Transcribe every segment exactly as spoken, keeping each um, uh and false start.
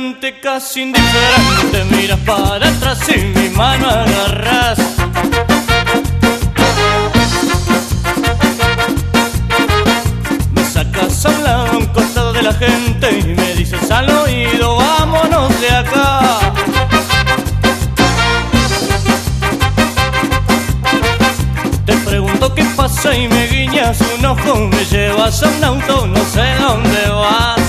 frente casi indiferente, miras para atrás y mi mano agarras. Me sacas a un lado, a un costado de la gente y me dices al oído, vámonos de acá. Te pregunto qué pasa y me guiñas un ojo, me llevas a un auto, no sé dónde vas.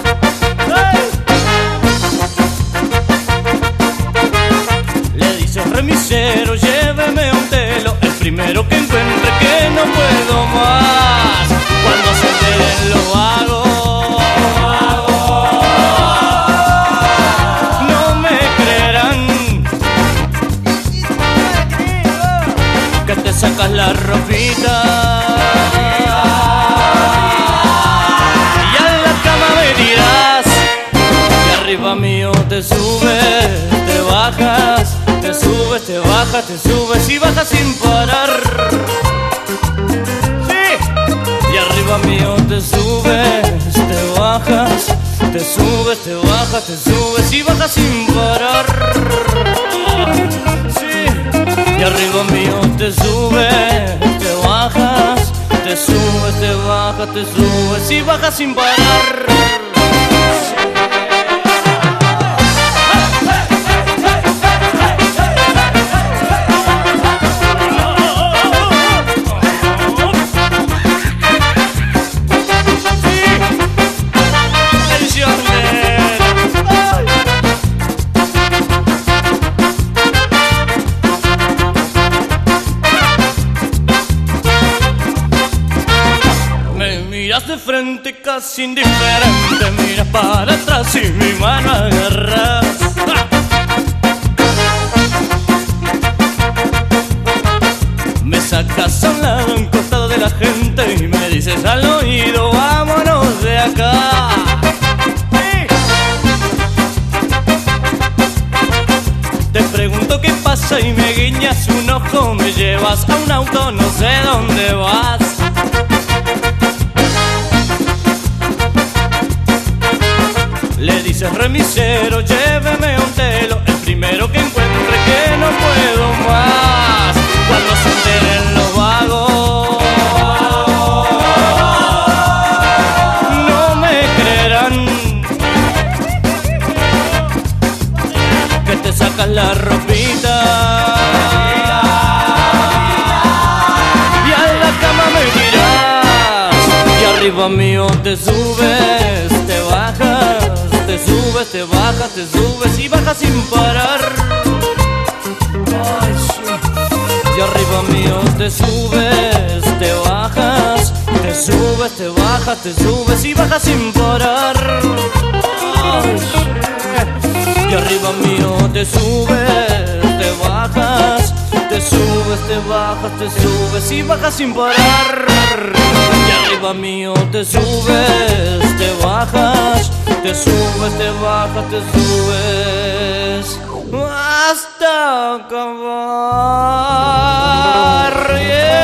Remisero, lléveme a un telo, el primero que encuentre, que no puedo más. Cuando se enteren lo hago, no me creerán que te sacas la ropita y a la cama me dirás, y arriba mío te subes, te bajas, te subes, te bajas, te subes y bajas sin parar. Sí, y arriba mío te subes, te bajas, te subes, te bajas, te subes y bajas sin parar. Sí, y arriba mío te subes, te bajas, te subes, te bajas, te subes y bajas sin parar. Miras de frente casi indiferente, miras para atrás y mi mano agarras. ¡Ah! Me sacas a un lado, a un costado de la gente y me dices al oído, vámonos de acá. ¡Sí! Te pregunto qué pasa y me guiñas un ojo, me llevas a un auto, no sé dónde vas. Le dices remisero, lléveme a un telo, el primero que encuentre, que no puedo más. Cuando se enteren los vagos, no me creerán que te sacas la ropita y a la cama me dirás, y arriba mío te subes, te bajas, te subes, te bajas, te subes y bajas sin parar. Ay, sí. Y arriba mío te subes, te bajas, te subes, te bajas, te subes y bajas sin parar. Ay, sí. Y arriba mío te subes, te bajas, te subes, te bajas, te subes y bajas sin parar. Y arriba mío te subes, te bajas, te subes, te bajas, te subes hasta acabar. Yeah.